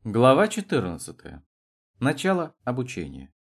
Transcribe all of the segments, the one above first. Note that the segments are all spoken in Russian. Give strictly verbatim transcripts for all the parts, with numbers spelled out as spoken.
Глава четырнадцатая. Начало обучения.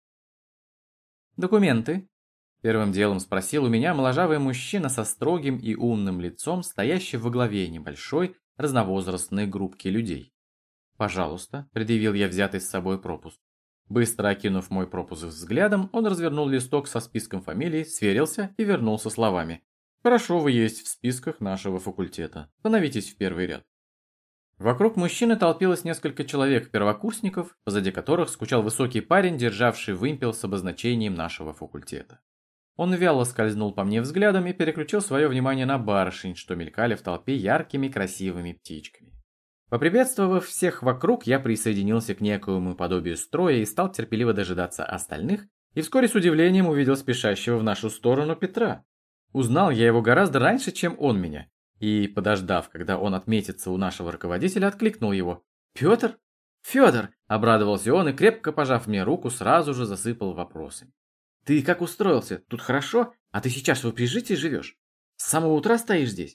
«Документы?» – первым делом спросил у меня моложавый мужчина со строгим и умным лицом, стоящий во главе небольшой разновозрастной группки людей. «Пожалуйста», – предъявил я взятый с собой пропуск. Быстро окинув мой пропуск взглядом, он развернул листок со списком фамилий, сверился и вернулся словами. «Хорошо, вы есть в списках нашего факультета. Становитесь в первый ряд». Вокруг мужчины толпилось несколько человек-первокурсников, позади которых скучал высокий парень, державший вымпел с обозначением нашего факультета. Он вяло скользнул по мне взглядом и переключил свое внимание на барышень, что мелькали в толпе яркими красивыми птичками. Поприветствовав всех вокруг, я присоединился к некоему подобию строя и стал терпеливо дожидаться остальных, и вскоре с удивлением увидел спешащего в нашу сторону Петра. Узнал я его гораздо раньше, чем он меня. И, подождав, когда он отметится у нашего руководителя, откликнул его. «Петр? Федор!» – обрадовался он и, крепко пожав мне руку, сразу же засыпал вопросами. «Ты как устроился? Тут хорошо? А ты сейчас в общежитии живешь? С самого утра стоишь здесь?»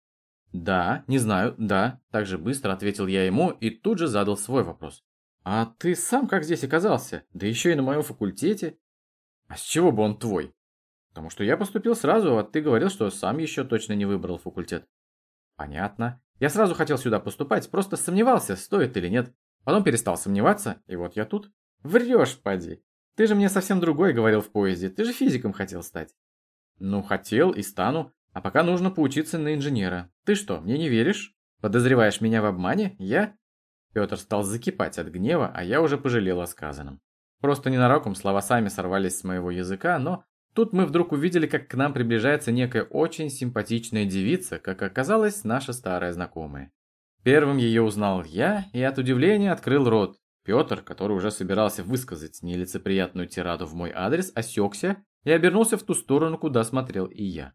«Да, не знаю, да», – так же быстро ответил я ему и тут же задал свой вопрос. «А ты сам как здесь оказался? Да еще и на моем факультете?» «А с чего бы он твой?» «Потому что я поступил сразу, а ты говорил, что сам еще точно не выбрал факультет». «Понятно. Я сразу хотел сюда поступать, просто сомневался, стоит или нет. Потом перестал сомневаться, и вот я тут». «Врешь, поди. Ты же мне совсем другой говорил в поезде, ты же физиком хотел стать». «Ну, хотел и стану, а пока нужно поучиться на инженера. Ты что, мне не веришь? Подозреваешь меня в обмане? Я...» Петр стал закипать от гнева, а я уже пожалел о сказанном. Просто ненароком слова сами сорвались с моего языка, но... Тут мы вдруг увидели, как к нам приближается некая очень симпатичная девица, как оказалось, наша старая знакомая. Первым ее узнал я и от удивления открыл рот. Петр, который уже собирался высказать нелицеприятную тираду в мой адрес, осекся и обернулся в ту сторону, куда смотрел и я.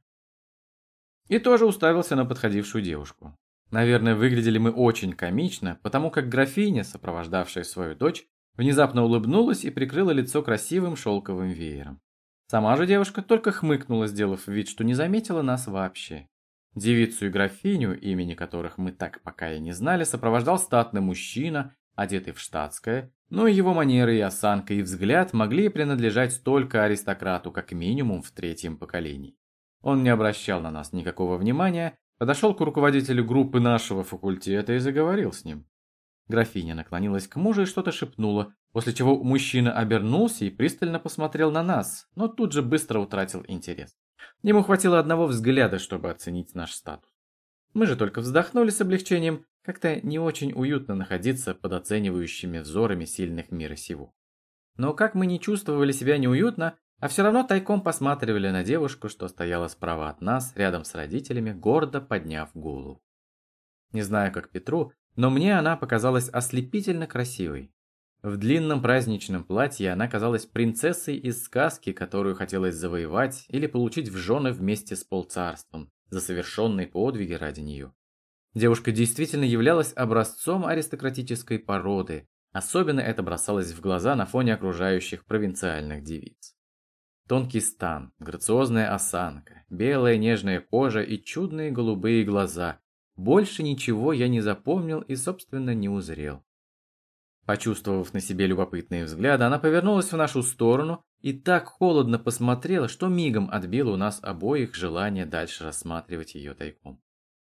И тоже уставился на подходившую девушку. Наверное, выглядели мы очень комично, потому как графиня, сопровождавшая свою дочь, внезапно улыбнулась и прикрыла лицо красивым шелковым веером. Сама же девушка только хмыкнула, сделав вид, что не заметила нас вообще. Девицу и графиню, имени которых мы так пока и не знали, сопровождал статный мужчина, одетый в штатское, но его манеры и осанка и взгляд могли принадлежать только аристократу, как минимум в третьем поколении. Он не обращал на нас никакого внимания, подошел к руководителю группы нашего факультета и заговорил с ним. Графиня наклонилась к мужу и что-то шепнула, после чего мужчина обернулся и пристально посмотрел на нас, но тут же быстро утратил интерес. Ему хватило одного взгляда, чтобы оценить наш статус. Мы же только вздохнули с облегчением, как-то не очень уютно находиться под оценивающими взорами сильных мира сего. Но как мы не чувствовали себя неуютно, а все равно тайком посматривали на девушку, что стояла справа от нас, рядом с родителями, гордо подняв голову. Не знаю, как Петру, но мне она показалась ослепительно красивой. В длинном праздничном платье она казалась принцессой из сказки, которую хотелось завоевать или получить в жены вместе с полцарством, за совершенные подвиги ради нее. Девушка действительно являлась образцом аристократической породы, особенно это бросалось в глаза на фоне окружающих провинциальных девиц. Тонкий стан, грациозная осанка, белая нежная кожа и чудные голубые глаза. Больше ничего я не запомнил и, собственно, не узрел. Почувствовав на себе любопытные взгляды, она повернулась в нашу сторону и так холодно посмотрела, что мигом отбила у нас обоих желание дальше рассматривать ее тайком.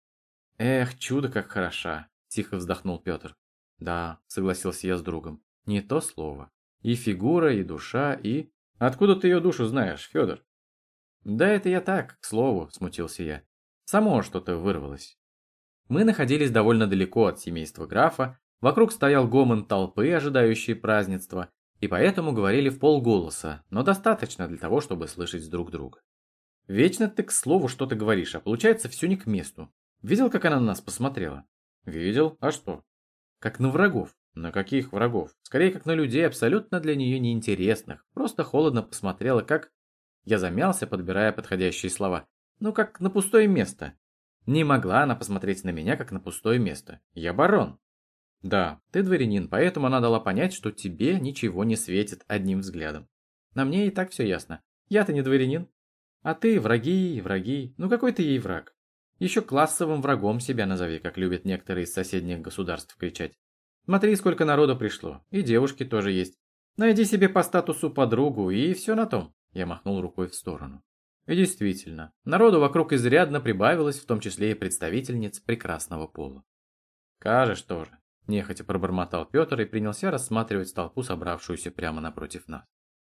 «Эх, чудо как хороша!» – тихо вздохнул Петр. «Да», – согласился я с другом, – «не то слово. И фигура, и душа, и...» «Откуда ты ее душу знаешь, Федор?» «Да это я так, к слову», – смутился я. «Само что-то вырвалось». Мы находились довольно далеко от семейства графа, вокруг стоял гомон толпы, ожидающей празднества, и поэтому говорили в полголоса, но достаточно для того, чтобы слышать друг друга. «Вечно ты к слову что-то говоришь, а получается все не к месту. Видел, как она на нас посмотрела?» «Видел. А что?» «Как на врагов». «На каких врагов?» «Скорее, как на людей, абсолютно для нее неинтересных. Просто холодно посмотрела, как...» Я замялся, подбирая подходящие слова. «Ну, как на пустое место». Не могла она посмотреть на меня, как на пустое место. Я барон. Да, ты дворянин, поэтому она дала понять, что тебе ничего не светит одним взглядом. На мне и так все ясно. Я-то не дворянин. А ты враги, враги. Ну какой ты ей враг? Еще классовым врагом себя назови, как любят некоторые из соседних государств кричать. Смотри, сколько народу пришло, и девушки тоже есть. Найди себе по статусу подругу, и все на том. Я махнул рукой в сторону. И действительно, народу вокруг изрядно прибавилось, в том числе и представительниц прекрасного пола. «Кажешь тоже», – нехотя пробормотал Петр и принялся рассматривать толпу, собравшуюся прямо напротив нас.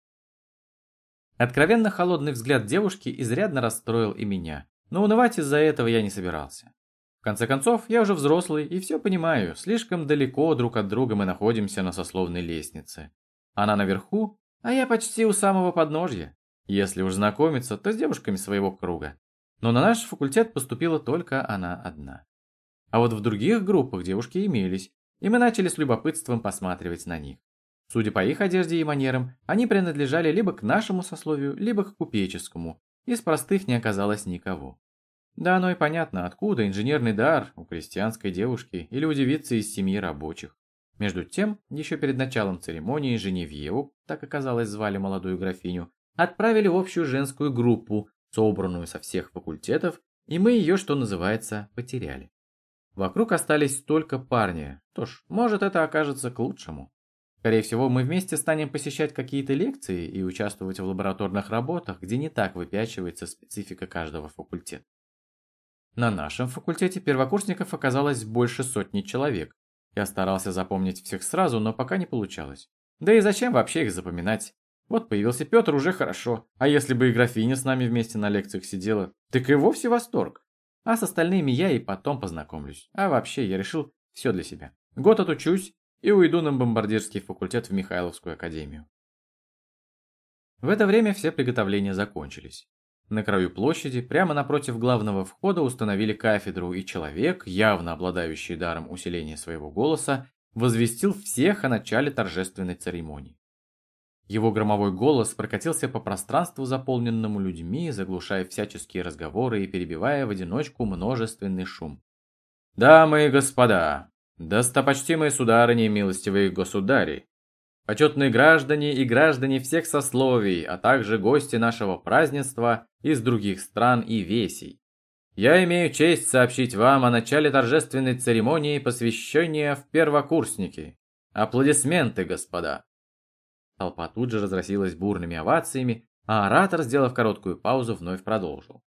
Откровенно холодный взгляд девушки изрядно расстроил и меня, но унывать из-за этого я не собирался. В конце концов, я уже взрослый и все понимаю, слишком далеко друг от друга мы находимся на сословной лестнице. Она наверху, а я почти у самого подножья. Если уж знакомиться, то с девушками своего круга. Но на наш факультет поступила только она одна. А вот в других группах девушки имелись, и мы начали с любопытством посматривать на них. Судя по их одежде и манерам, они принадлежали либо к нашему сословию, либо к купеческому. Из простых не оказалось никого. Да оно и понятно, откуда инженерный дар у крестьянской девушки или у девицы из семьи рабочих. Между тем, еще перед началом церемонии Женевьеву, так оказалось звали молодую графиню, отправили в общую женскую группу, собранную со всех факультетов, и мы ее, что называется, потеряли. Вокруг остались только парни, что ж, может это окажется к лучшему. Скорее всего, мы вместе станем посещать какие-то лекции и участвовать в лабораторных работах, где не так выпячивается специфика каждого факультета. На нашем факультете первокурсников оказалось больше сотни человек. Я старался запомнить всех сразу, но пока не получалось. Да и зачем вообще их запоминать? Вот появился Петр, уже хорошо. А если бы и графиня с нами вместе на лекциях сидела, так и вовсе восторг. А с остальными я и потом познакомлюсь. А вообще, я решил все для себя. Год отучусь и уйду на бомбардирский факультет в Михайловскую академию. В это время все приготовления закончились. На краю площади, прямо напротив главного входа, установили кафедру, и человек, явно обладающий даром усиления своего голоса, возвестил всех о начале торжественной церемонии. Его громовой голос прокатился по пространству, заполненному людьми, заглушая всяческие разговоры и перебивая в одиночку множественный шум. «Дамы и господа, достопочтимые сударыни и милостивые государи, почетные граждане и граждане всех сословий, а также гости нашего празднества из других стран и весей. Я имею честь сообщить вам о начале торжественной церемонии посвящения в первокурсники. Аплодисменты, господа!» Толпа тут же разразилась бурными овациями, а оратор, сделав короткую паузу, вновь продолжил.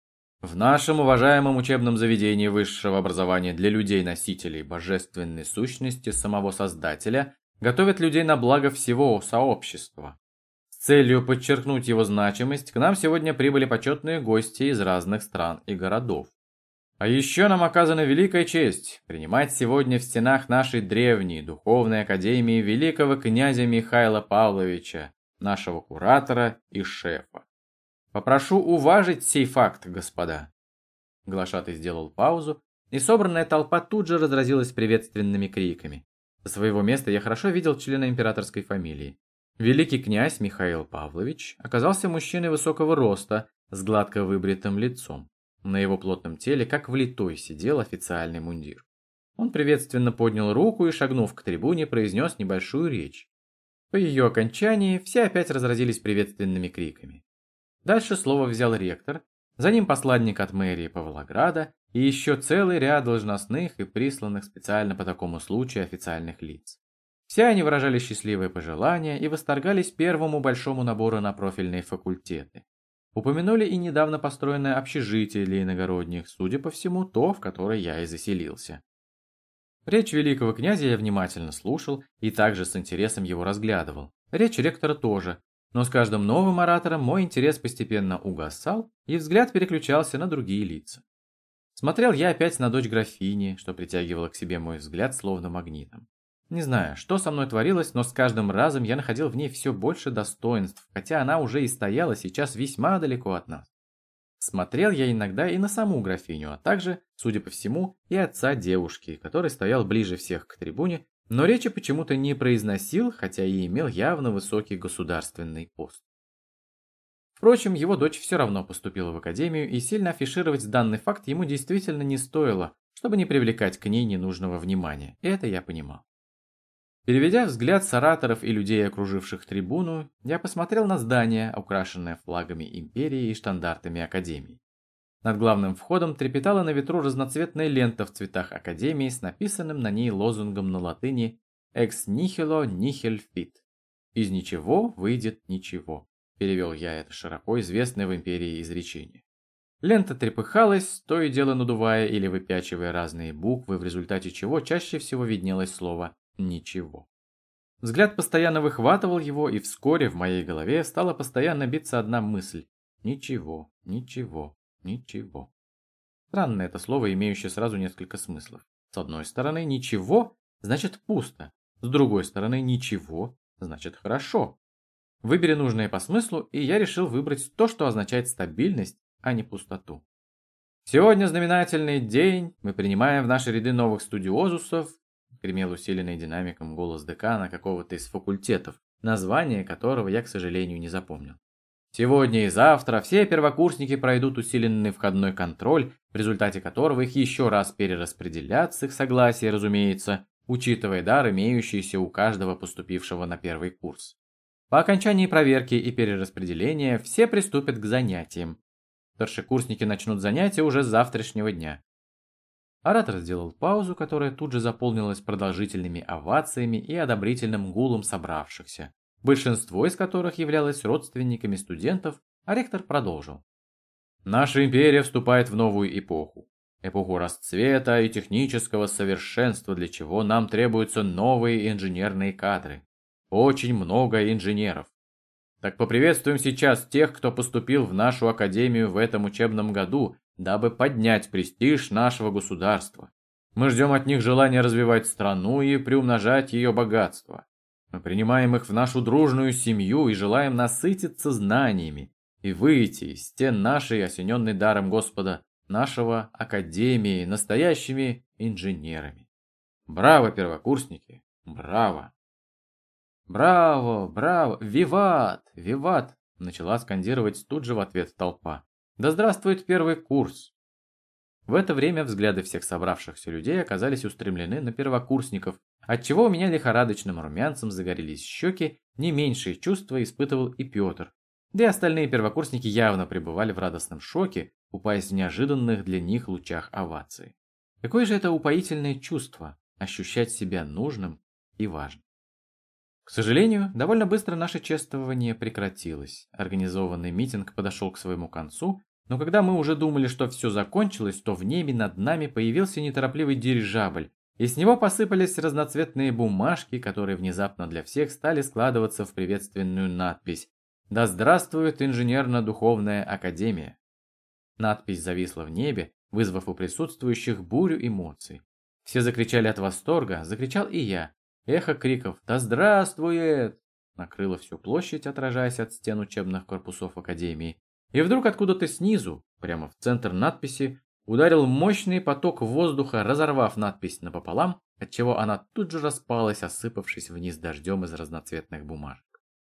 В нашем уважаемом учебном заведении высшего образования для людей-носителей божественной сущности самого Создателя готовят людей на благо всего сообщества. С целью подчеркнуть его значимость, к нам сегодня прибыли почетные гости из разных стран и городов. А еще нам оказана великая честь принимать сегодня в стенах нашей древней духовной академии великого князя Михаила Павловича, нашего куратора и шефа. Попрошу уважить сей факт, господа. Глашатый сделал паузу, и собранная толпа тут же разразилась приветственными криками. Со своего места я хорошо видел члена императорской фамилии. Великий князь Михаил Павлович оказался мужчиной высокого роста, с гладко выбритым лицом. На его плотном теле, как влитой, сидел официальный мундир. Он приветственно поднял руку и, шагнув к трибуне, произнес небольшую речь. По ее окончании все опять разразились приветственными криками. Дальше слово взял ректор, за ним посланник от мэрии Павлограда и еще целый ряд должностных и присланных специально по такому случаю официальных лиц. Все они выражали счастливые пожелания и восторгались первому большому набору на профильные факультеты. Упомянули и недавно построенное общежитие для иногородних, судя по всему, то, в которое я и заселился. Речь великого князя я внимательно слушал и также с интересом его разглядывал. Речь ректора тоже, но с каждым новым оратором мой интерес постепенно угасал, и взгляд переключался на другие лица. Смотрел я опять на дочь графини, что притягивало к себе мой взгляд словно магнитом. Не знаю, что со мной творилось, но с каждым разом я находил в ней все больше достоинств, хотя она уже и стояла сейчас весьма далеко от нас. Смотрел я иногда и на саму графиню, а также, судя по всему, и отца девушки, который стоял ближе всех к трибуне, но речи почему-то не произносил, хотя и имел явно высокий государственный пост. Впрочем, его дочь все равно поступила в академию, и сильно афишировать данный факт ему действительно не стоило, чтобы не привлекать к ней ненужного внимания, и это я понимал. Переведя взгляд с ораторов и людей, окруживших трибуну, я посмотрел на здание, украшенное флагами империи и штандартами академии. Над главным входом трепетала на ветру разноцветная лента в цветах Академии с написанным на ней лозунгом на латыни «Ex nihilo nihil fit». «Из ничего выйдет ничего», перевел я это широко известное в империи изречение. Лента трепыхалась, то и дело надувая или выпячивая разные буквы, в результате чего чаще всего виднелось слово «ничего». Взгляд постоянно выхватывал его, и вскоре в моей голове стала постоянно биться одна мысль: «Ничего, ничего, ничего». Странное это слово, имеющее сразу несколько смыслов. С одной стороны, «ничего» значит пусто, с другой стороны, «ничего» значит хорошо. Выбери нужное по смыслу, и я решил выбрать то, что означает стабильность, а не пустоту. Сегодня знаменательный день, мы принимаем в наши ряды новых студиозусов, гремел усиленный динамиком голос декана какого-то из факультетов, название которого я, к сожалению, не запомнил. Сегодня и завтра все первокурсники пройдут усиленный входной контроль, в результате которого их еще раз перераспределят с их согласия, разумеется, учитывая дар, имеющийся у каждого поступившего на первый курс. По окончании проверки и перераспределения все приступят к занятиям. Старшекурсники начнут занятия уже с завтрашнего дня. Оратор сделал паузу, которая тут же заполнилась продолжительными овациями и одобрительным гулом собравшихся, большинство из которых являлось родственниками студентов, а ректор продолжил. Наша империя вступает в новую эпоху. Эпоху расцвета и технического совершенства, для чего нам требуются новые инженерные кадры. Очень много инженеров. Так поприветствуем сейчас тех, кто поступил в нашу академию в этом учебном году, дабы поднять престиж нашего государства. Мы ждем от них желания развивать страну и приумножать ее богатство. Мы принимаем их в нашу дружную семью и желаем насытиться знаниями и выйти из стен нашей, осененной даром Господа, нашего академии, настоящими инженерами. Браво, первокурсники! Браво! «Браво! Браво! Виват! Виват!» начала скандировать тут же в ответ толпа. «Да здравствует первый курс!» В это время взгляды всех собравшихся людей оказались устремлены на первокурсников, отчего у меня лихорадочным румянцем загорелись щеки, не меньшие чувства испытывал и Петр. Да и остальные первокурсники явно пребывали в радостном шоке, упаясь в неожиданных для них лучах овации. Какое же это упоительное чувство – ощущать себя нужным и важным. К сожалению, довольно быстро наше чествование прекратилось. Организованный митинг подошел к своему концу, но когда мы уже думали, что все закончилось, то в небе над нами появился неторопливый дирижабль, и с него посыпались разноцветные бумажки, которые внезапно для всех стали складываться в приветственную надпись «Да здравствует инженерно-духовная академия». Надпись зависла в небе, вызвав у присутствующих бурю эмоций. Все закричали от восторга, закричал и я. Эхо криков «Да здравствует!» накрыло всю площадь, отражаясь от стен учебных корпусов Академии. И вдруг откуда-то снизу, прямо в центр надписи, ударил мощный поток воздуха, разорвав надпись напополам, отчего она тут же распалась, осыпавшись вниз дождем из разноцветных бумажек.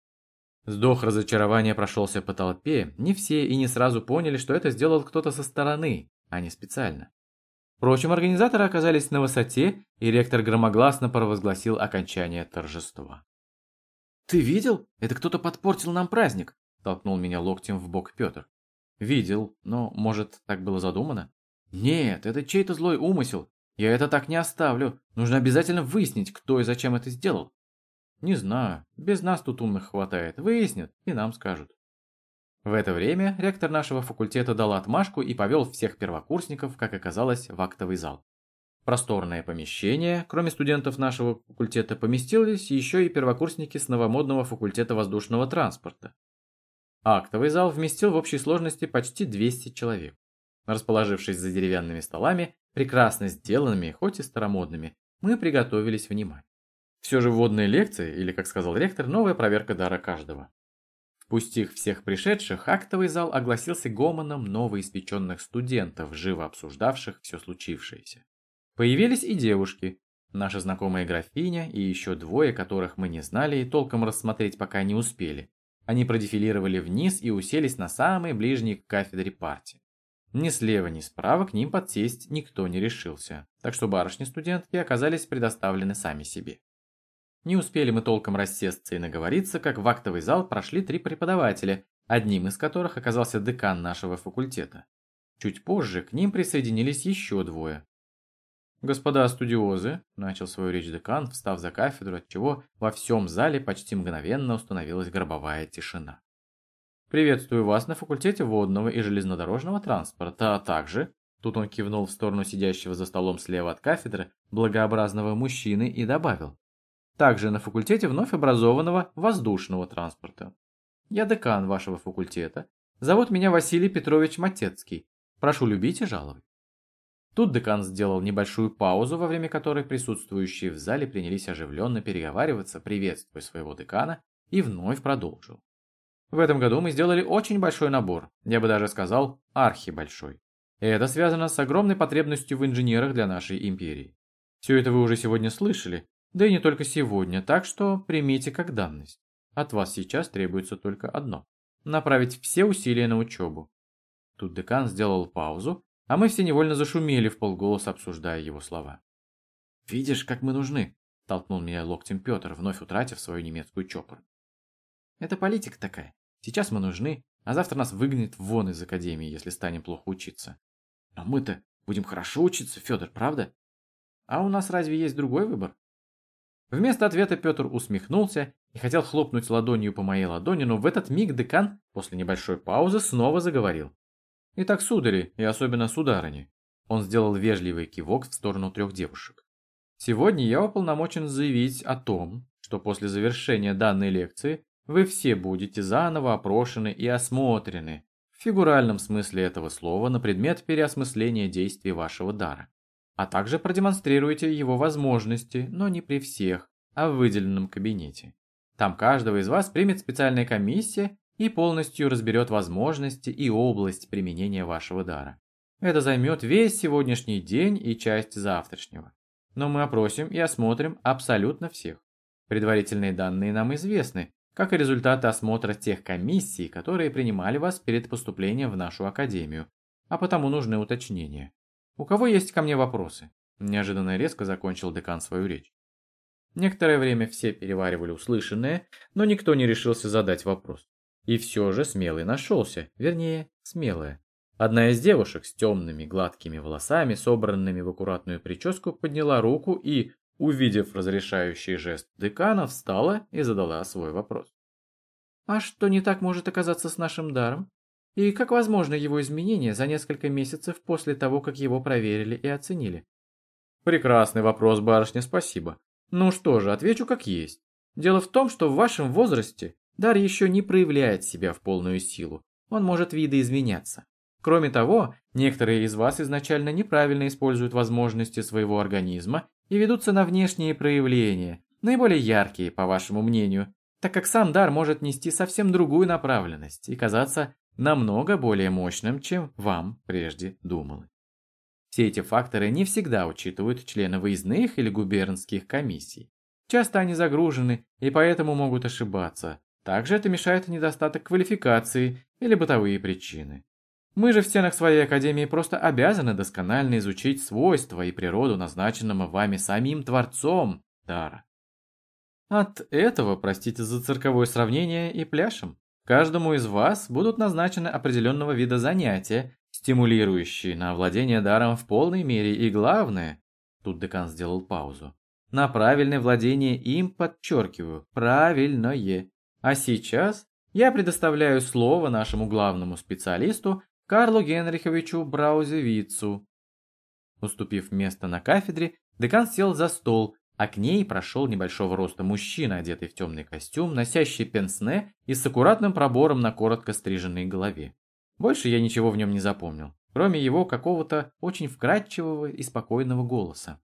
Вздох разочарования прошелся по толпе, не все и не сразу поняли, что это сделал кто-то со стороны, а не специально. Впрочем, организаторы оказались на высоте, и ректор громогласно провозгласил окончание торжества. «Ты видел? Это кто-то подпортил нам праздник!» – толкнул меня локтем в бок Петр. «Видел, но, может, так было задумано?» «Нет, это чей-то злой умысел. Я это так не оставлю. Нужно обязательно выяснить, кто и зачем это сделал». «Не знаю. Без нас тут умных хватает. Выяснят и нам скажут». В это время ректор нашего факультета дал отмашку и повел всех первокурсников, как оказалось, в актовый зал. В просторное помещение, кроме студентов нашего факультета, поместились еще и первокурсники с новомодного факультета воздушного транспорта. Актовый зал вместил в общей сложности почти двести человек. Расположившись за деревянными столами, прекрасно сделанными, хоть и старомодными, мы приготовились внимать. Все же вводные лекции, или, как сказал ректор, новая проверка дара каждого. Впустив всех пришедших, актовый зал огласился гомоном новоиспеченных студентов, живо обсуждавших все случившееся. Появились и девушки, наша знакомая графиня и еще двое, которых мы не знали и толком рассмотреть пока не успели. Они продефилировали вниз и уселись на самой ближней к кафедре партии. Ни слева, ни справа к ним подсесть никто не решился, так что барышни-студентки оказались предоставлены сами себе. Не успели мы толком рассесться и наговориться, как в актовый зал прошли три преподавателя, одним из которых оказался декан нашего факультета. Чуть позже к ним присоединились еще двое. «Господа студиозы», – начал свою речь декан, встав за кафедру, отчего во всем зале почти мгновенно установилась гробовая тишина. «Приветствую вас на факультете водного и железнодорожного транспорта, а также...» Тут он кивнул в сторону сидящего за столом слева от кафедры благообразного мужчины и добавил. «Также на факультете вновь образованного воздушного транспорта. Я декан вашего факультета. Зовут меня Василий Петрович Матецкий. Прошу любить и жаловать». Тут декан сделал небольшую паузу, во время которой присутствующие в зале принялись оживленно переговариваться, приветствуя своего декана, и вновь продолжил. В этом году мы сделали очень большой набор, я бы даже сказал, архибольшой. И это связано с огромной потребностью в инженерах для нашей империи. Все это вы уже сегодня слышали, да и не только сегодня, так что примите как данность. От вас сейчас требуется только одно – направить все усилия на учебу. Тут декан сделал паузу, а мы все невольно зашумели вполголоса, обсуждая его слова. «Видишь, как мы нужны», – толкнул меня локтем Петр, вновь утратив свою немецкую чопорность. «Это политика такая. Сейчас мы нужны, а завтра нас выгонят вон из академии, если станем плохо учиться. Но мы-то будем хорошо учиться, Федор, правда? А у нас разве есть другой выбор?» Вместо ответа Петр усмехнулся и хотел хлопнуть ладонью по моей ладони, но в этот миг декан, после небольшой паузы, снова заговорил. «Итак, судари, и особенно сударыни», он сделал вежливый кивок в сторону трех девушек. «Сегодня я уполномочен заявить о том, что после завершения данной лекции вы все будете заново опрошены и осмотрены, в фигуральном смысле этого слова, на предмет переосмысления действий вашего дара, а также продемонстрируете его возможности, но не при всех, а в выделенном кабинете. Там каждого из вас примет специальная комиссия и полностью разберет возможности и область применения вашего дара. Это займет весь сегодняшний день и часть завтрашнего. Но мы опросим и осмотрим абсолютно всех. Предварительные данные нам известны, как и результаты осмотра тех комиссий, которые принимали вас перед поступлением в нашу академию, а потому нужны уточнения. У кого есть ко мне вопросы?» Неожиданно резко закончил декан свою речь. Некоторое время все переваривали услышанное, но никто не решился задать вопрос. И все же смелый нашелся, вернее, смелая. Одна из девушек с темными гладкими волосами, собранными в аккуратную прическу, подняла руку и, увидев разрешающий жест декана, встала и задала свой вопрос. «А что не так может оказаться с нашим даром? И как возможно его изменение за несколько месяцев после того, как его проверили и оценили?» «Прекрасный вопрос, барышня, спасибо. Ну что же, отвечу как есть. Дело в том, что в вашем возрасте дар еще не проявляет себя в полную силу, он может видоизменяться. Кроме того, некоторые из вас изначально неправильно используют возможности своего организма и ведутся на внешние проявления, наиболее яркие, по вашему мнению, так как сам дар может нести совсем другую направленность и казаться намного более мощным, чем вам прежде думалось. Все эти факторы не всегда учитывают члены выездных или губернских комиссий. Часто они загружены и поэтому могут ошибаться. Также это мешает недостаток квалификации или бытовые причины. Мы же в стенах своей академии просто обязаны досконально изучить свойства и природу назначенного вами самим Творцом дара. От этого, простите за цирковое сравнение, и пляшем. Каждому из вас будут назначены определенного вида занятия, стимулирующие на овладение даром в полной мере и главное, тут декан сделал паузу, на правильное владение им, подчеркиваю, правильное. А сейчас я предоставляю слово нашему главному специалисту Карлу Генриховичу Браузевицу. Уступив место на кафедре, декан сел за стол, а к ней прошел небольшого роста мужчина, одетый в темный костюм, носящий пенсне и с аккуратным пробором на коротко стриженной голове. Больше я ничего в нем не запомнил, кроме его какого-то очень вкрадчивого и спокойного голоса.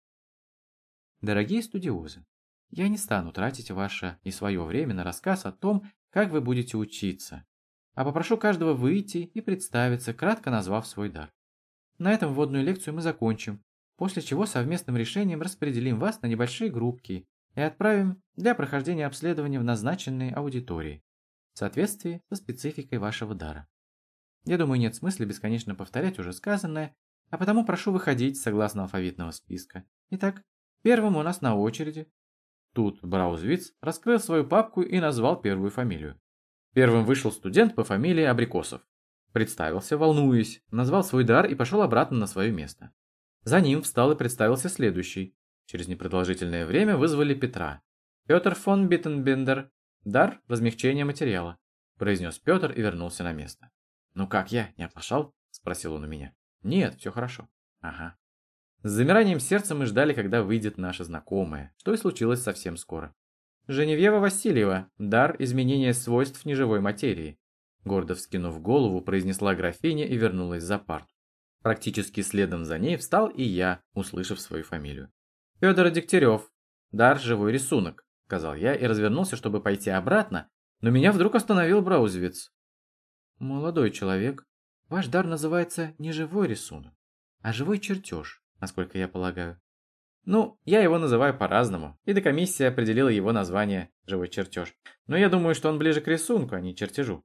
Дорогие студиозы, я не стану тратить ваше и свое время на рассказ о том, как вы будете учиться, а попрошу каждого выйти и представиться, кратко назвав свой дар. На этом вводную лекцию мы закончим, после чего совместным решением распределим вас на небольшие группки и отправим для прохождения обследования в назначенные аудитории, в соответствии со спецификой вашего дара. Я думаю, нет смысла бесконечно повторять уже сказанное, а потому прошу выходить согласно алфавитного списка. Итак, первым у нас на очереди. Тут Браузевиц раскрыл свою папку и назвал первую фамилию. Первым вышел студент по фамилии Абрикосов. Представился, волнуясь, назвал свой дар и пошел обратно на свое место. За ним встал и представился следующий. Через непродолжительное время вызвали Петра. «Петр фон Биттенбендер. Дар размягчения материала», – произнес Петр и вернулся на место. «Ну как я, не оплошал?» – спросил он у меня. «Нет, все хорошо». «Ага». С замиранием сердца мы ждали, когда выйдет наша знакомая, что и случилось совсем скоро. «Женевьева Васильева. Дар изменения свойств неживой материи», – гордо вскинув голову, произнесла графиня и вернулась за парту. Практически следом за ней встал и я, услышав свою фамилию. «Федор Дегтярев. Дар живой рисунок», – сказал я и развернулся, чтобы пойти обратно, но меня вдруг остановил Браузевиц. «Молодой человек, ваш дар называется не живой рисунок, а живой чертеж, насколько я полагаю». Ну, я его называю по-разному, и докомиссия определила его название «живой чертеж», но я думаю, что он ближе к рисунку, а не чертежу.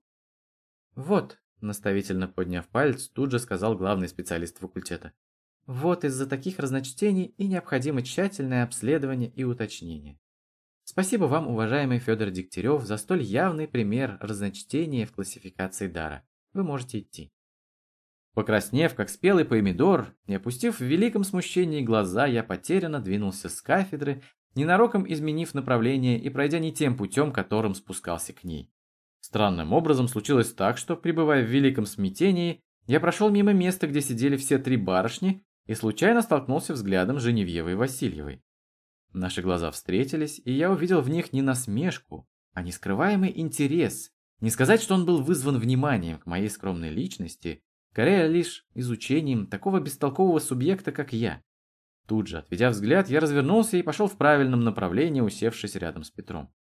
«Вот», – наставительно подняв палец, тут же сказал главный специалист факультета, «вот из-за таких разночтений и необходимо тщательное обследование и уточнение. Спасибо вам, уважаемый Федор Дегтярев, за столь явный пример разночтения в классификации дара. Вы можете идти». Покраснев, как спелый помидор, и опустив в великом смущении глаза, я потерянно двинулся с кафедры, ненароком изменив направление и пройдя не тем путем, которым спускался к ней. Странным образом случилось так, что, пребывая в великом смятении, я прошел мимо места, где сидели все три барышни, и случайно столкнулся взглядом с Женевьевой Васильевой. Наши глаза встретились, и я увидел в них не насмешку, а нескрываемый интерес. Не сказать, что он был вызван вниманием к моей скромной личности, скорее лишь изучением такого бестолкового субъекта, как я. Тут же, отведя взгляд, я развернулся и пошел в правильном направлении, усевшись рядом с Петром.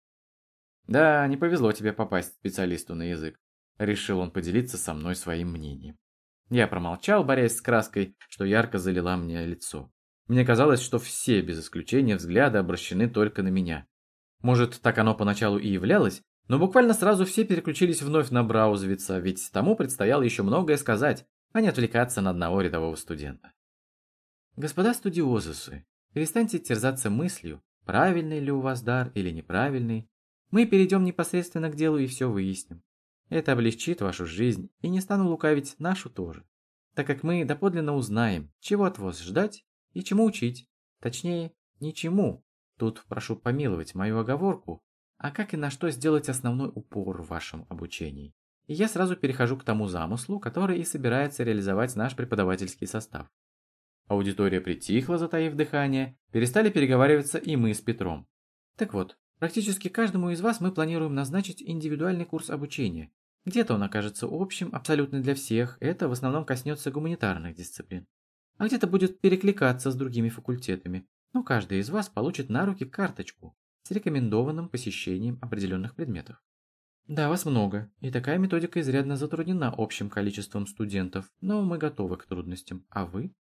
«Да, не повезло тебе попасть специалисту на язык», – решил он поделиться со мной своим мнением. Я промолчал, борясь с краской, что ярко залила мне лицо. Мне казалось, что все, без исключения взгляды, обращены только на меня. Может, так оно поначалу и являлось, но буквально сразу все переключились вновь на Браузевица, ведь тому предстояло еще многое сказать, а не отвлекаться на одного рядового студента. «Господа студиозусы, перестаньте терзаться мыслью, правильный ли у вас дар или неправильный. Мы перейдем непосредственно к делу и все выясним. Это облегчит вашу жизнь и, не стану лукавить, нашу тоже, так как мы доподлинно узнаем, чего от вас ждать и чему учить. Точнее, ничему. Тут прошу помиловать мою оговорку, а как и на что сделать основной упор в вашем обучении. И я сразу перехожу к тому замыслу, который и собирается реализовать наш преподавательский состав. Аудитория притихла, затаив дыхание, перестали переговариваться и мы с Петром. Так вот, практически каждому из вас мы планируем назначить индивидуальный курс обучения. Где-то он окажется общим, абсолютно для всех, это в основном коснется гуманитарных дисциплин. А где-то будет перекликаться с другими факультетами, но каждый из вас получит на руки карточку с рекомендованным посещением определенных предметов. Да, вас много, и такая методика изрядно затруднена общим количеством студентов, но мы готовы к трудностям. А вы?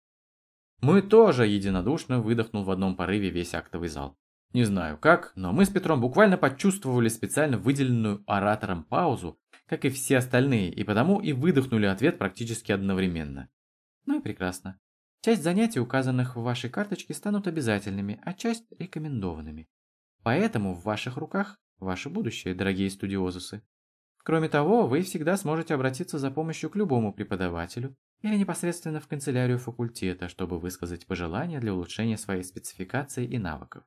Мы тоже единодушно выдохнул в одном порыве весь актовый зал. Не знаю как, но мы с Петром буквально почувствовали специально выделенную оратором паузу, как и все остальные, и потому и выдохнули ответ практически одновременно. Ну и прекрасно. Часть занятий, указанных в вашей карточке, станут обязательными, а часть рекомендованными. Поэтому в ваших руках ваше будущее, дорогие студиозусы. Кроме того, вы всегда сможете обратиться за помощью к любому преподавателю или непосредственно в канцелярию факультета, чтобы высказать пожелания для улучшения своей спецификации и навыков.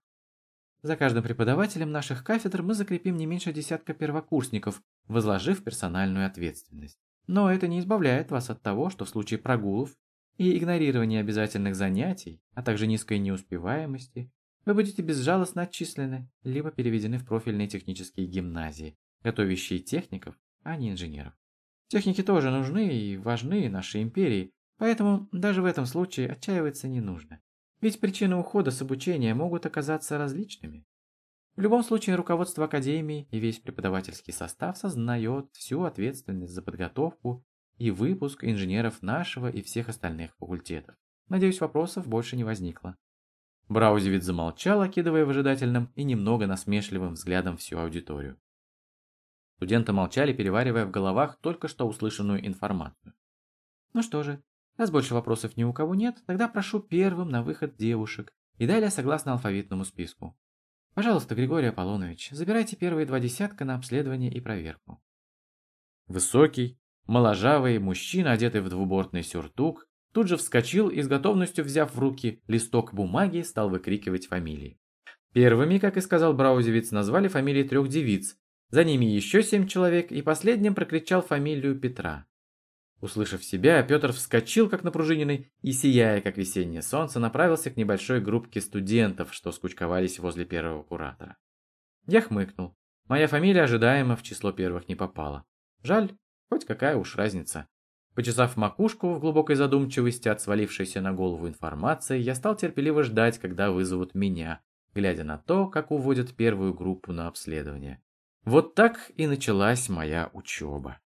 За каждым преподавателем наших кафедр мы закрепим не меньше десятка первокурсников, возложив персональную ответственность. Но это не избавляет вас от того, что в случае прогулов и игнорирования обязательных занятий, а также низкой неуспеваемости, вы будете безжалостно отчислены, либо переведены в профильные технические гимназии, готовящие техников, а не инженеров. Техники тоже нужны и важны нашей империи, поэтому даже в этом случае отчаиваться не нужно. Ведь причины ухода с обучения могут оказаться различными. В любом случае, руководство академии и весь преподавательский состав сознает всю ответственность за подготовку и выпуск инженеров нашего и всех остальных факультетов. Надеюсь, вопросов больше не возникло. Браузевиц замолчал, окидывая выжидательным и немного насмешливым взглядом всю аудиторию. Студенты молчали, переваривая в головах только что услышанную информацию. Ну что же, раз больше вопросов ни у кого нет, тогда прошу первым на выход девушек и далее согласно алфавитному списку. Пожалуйста, Григорий Аполлонович, забирайте первые два десятка на обследование и проверку. Высокий, Моложавый мужчина, одетый в двубортный сюртук, тут же вскочил и с готовностью, взяв в руки листок бумаги, стал выкрикивать фамилии. Первыми, как и сказал Браузевиц, назвали фамилии трех девиц, за ними еще семь человек, и последним прокричал фамилию Петра. Услышав себя, Петр вскочил, как напружиненный, и, сияя, как весеннее солнце, направился к небольшой группке студентов, что скучковались возле первого куратора. Я хмыкнул. Моя фамилия ожидаемо в число первых не попала. Жаль, хоть какая уж разница. Почесав макушку в глубокой задумчивости от свалившейся на голову информации, я стал терпеливо ждать, когда вызовут меня, глядя на то, как уводят первую группу на обследование. Вот так и началась моя учеба.